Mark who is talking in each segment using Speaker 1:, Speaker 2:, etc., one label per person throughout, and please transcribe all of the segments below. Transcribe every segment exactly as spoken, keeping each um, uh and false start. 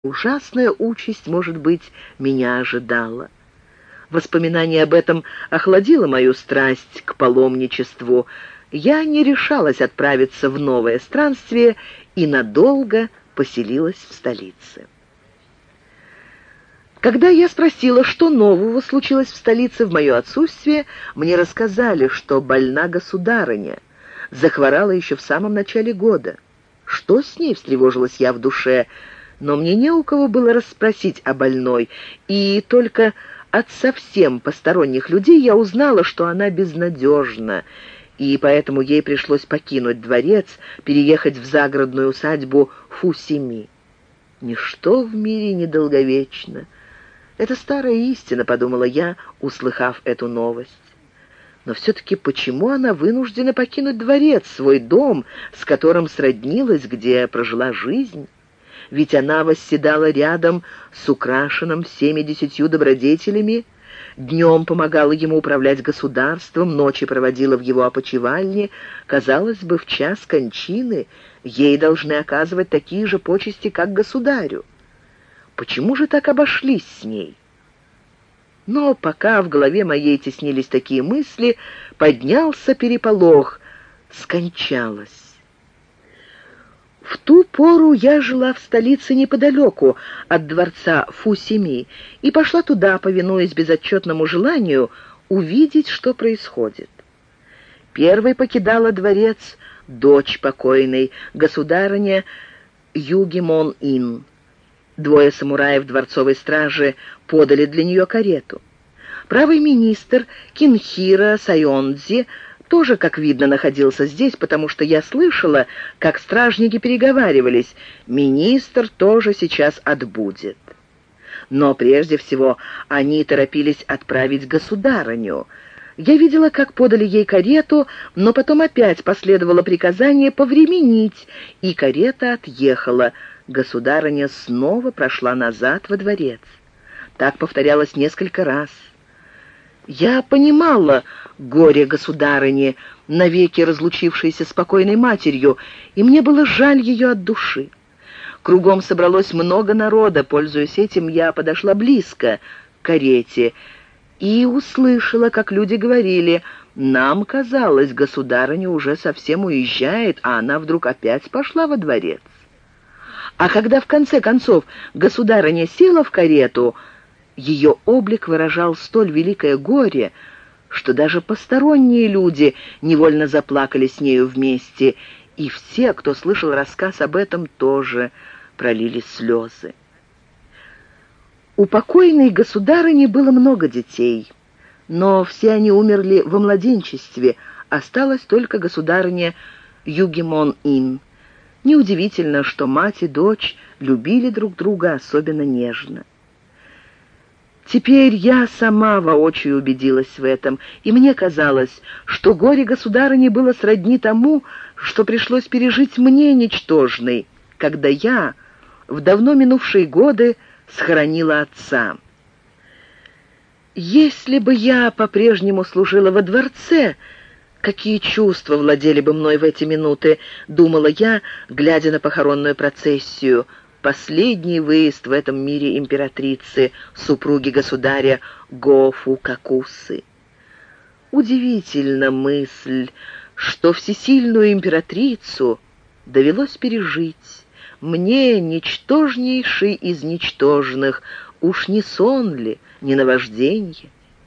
Speaker 1: ужасная участь, может быть, меня ожидала. Воспоминание об этом охладило мою страсть к паломничеству. Я не решалась отправиться в новое странствие и надолго поселилась в столице. Когда я спросила, что нового случилось в столице в мое отсутствие, мне рассказали, что больна государыня, захворала еще в самом начале года. Что с ней, встревожилась я в душе, но мне не у кого было расспросить о больной, и только от совсем посторонних людей я узнала, что она безнадежна, и поэтому ей пришлось покинуть дворец, переехать в загородную усадьбу Фусими. Ничто в мире недолговечно. Это старая истина, подумала я, услыхав эту новость. Но все-таки почему она вынуждена покинуть дворец, свой дом, с которым сроднилась, где прожила жизнь? Ведь она восседала рядом с украшенным всеми десятью добродетелями, днем помогала ему управлять государством, ночи проводила в его опочивальне. Казалось бы, в час кончины ей должны оказывать такие же почести, как государю. Почему же так обошлись с ней? Но пока в голове моей теснились такие мысли, поднялся переполох. Скончалась. В ту пору я жила в столице неподалеку от дворца Фусими и пошла туда, повинуясь безотчетному желанию увидеть, что происходит. Первой покидала дворец дочь покойной, государыня Югимон-ин. Двое самураев дворцовой стражи подали для нее карету. Правый министр Кинхира Сайондзи тоже, как видно, находился здесь, потому что я слышала, как стражники переговаривались. Министр тоже сейчас отбудет. Но прежде всего они торопились отправить государыню. Я видела, как подали ей карету, но потом опять последовало приказание повременить, и карета отъехала. Государыня снова прошла назад во дворец. Так повторялось несколько раз. Я понимала горе государыни, навеки разлучившейся с покойной матерью, и мне было жаль ее от души. Кругом собралось много народа. Пользуясь этим, я подошла близко к карете и услышала, как люди говорили: «Нам казалось, государыня уже совсем уезжает, а она вдруг опять пошла во дворец». А когда в конце концов государыня села в карету, ее облик выражал столь великое горе, что даже посторонние люди невольно заплакали с нею вместе, и все, кто слышал рассказ об этом, тоже пролили слезы. У покойной государыни было много детей, но все они умерли во младенчестве, осталась только государыня Югимон-ин. Неудивительно, что мать и дочь любили друг друга особенно нежно. Теперь я сама воочию убедилась в этом, и мне казалось, что горе государыни было сродни тому, что пришлось пережить мне, ничтожной, когда я в давно минувшие годы схоронила отца. Если бы я по-прежнему служила во дворце, какие чувства владели бы мной в эти минуты, думала я, глядя на похоронную процессию, последний выезд в этом мире императрицы, супруги государя Го-Фукакусы. Удивительна мысль, что всесильную императрицу довелось пережить мне, ничтожнейший из ничтожных, уж не сон ли, не наважденье.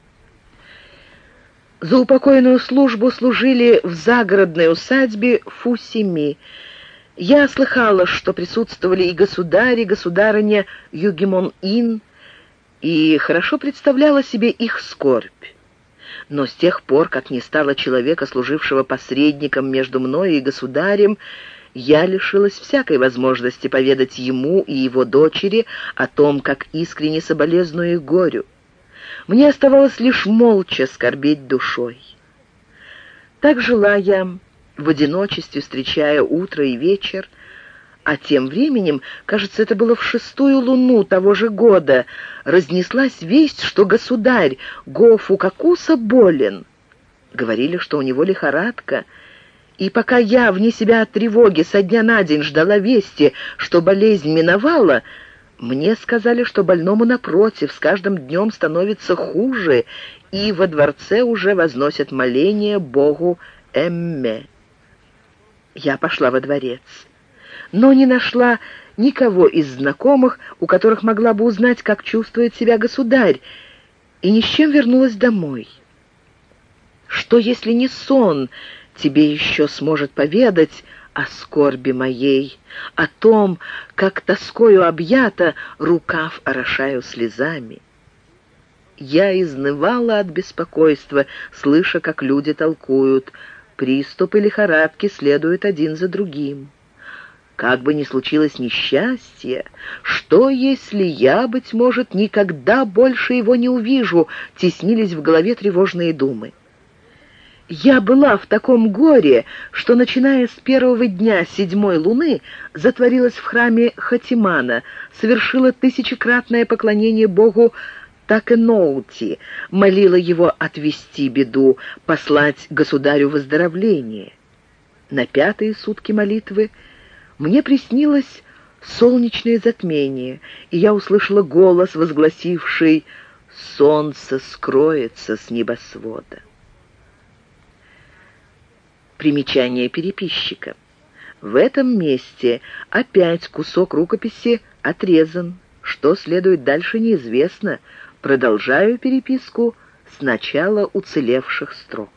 Speaker 1: За упокойную службу служили в загородной усадьбе Фусими. Я слыхала, что присутствовали и государь, и государыня Югимон-ин, и хорошо представляла себе их скорбь. Но с тех пор, как не стало человека, служившего посредником между мной и государем, я лишилась всякой возможности поведать ему и его дочери о том, как искренне соболезную их горю. Мне оставалось лишь молча скорбеть душой. Так жила я в одиночестве, встречая утро и вечер, а тем временем, кажется, это было в шестую луну того же года, разнеслась весть, что государь Го-Фукакуса болен. Говорили, что у него лихорадка, и пока я вне себя от тревоги со дня на день ждала вести, что болезнь миновала, Мне сказали, что больному, напротив, с каждым днем становится хуже, и во дворце уже возносят моления богу Эмме. Я пошла во дворец, но не нашла никого из знакомых, у которых могла бы узнать, как чувствует себя государь, и ни с чем вернулась домой. Что, если не сон тебе еще сможет поведать о скорби моей, о том, как тоскою объята рукав орошаю слезами? Я изнывала от беспокойства, слыша, как люди толкуют: приступы лихорадки следуют один за другим. Как бы ни случилось несчастье, что, если я, быть может, никогда больше его не увижу, теснились в голове тревожные думы. Я была в таком горе, что, начиная с первого дня седьмой луны, затворилась в храме Хатимана, совершила тысячекратное поклонение богу Такеноути, молила его отвести беду, послать государю выздоровление. На пятые сутки молитвы мне приснилось солнечное затмение, и я услышала голос, возгласивший: «Солнце скроется с небосвода». Примечание переписчика. В этом месте опять кусок рукописи отрезан. Что следует дальше, неизвестно. Продолжаю переписку с начала уцелевших строк.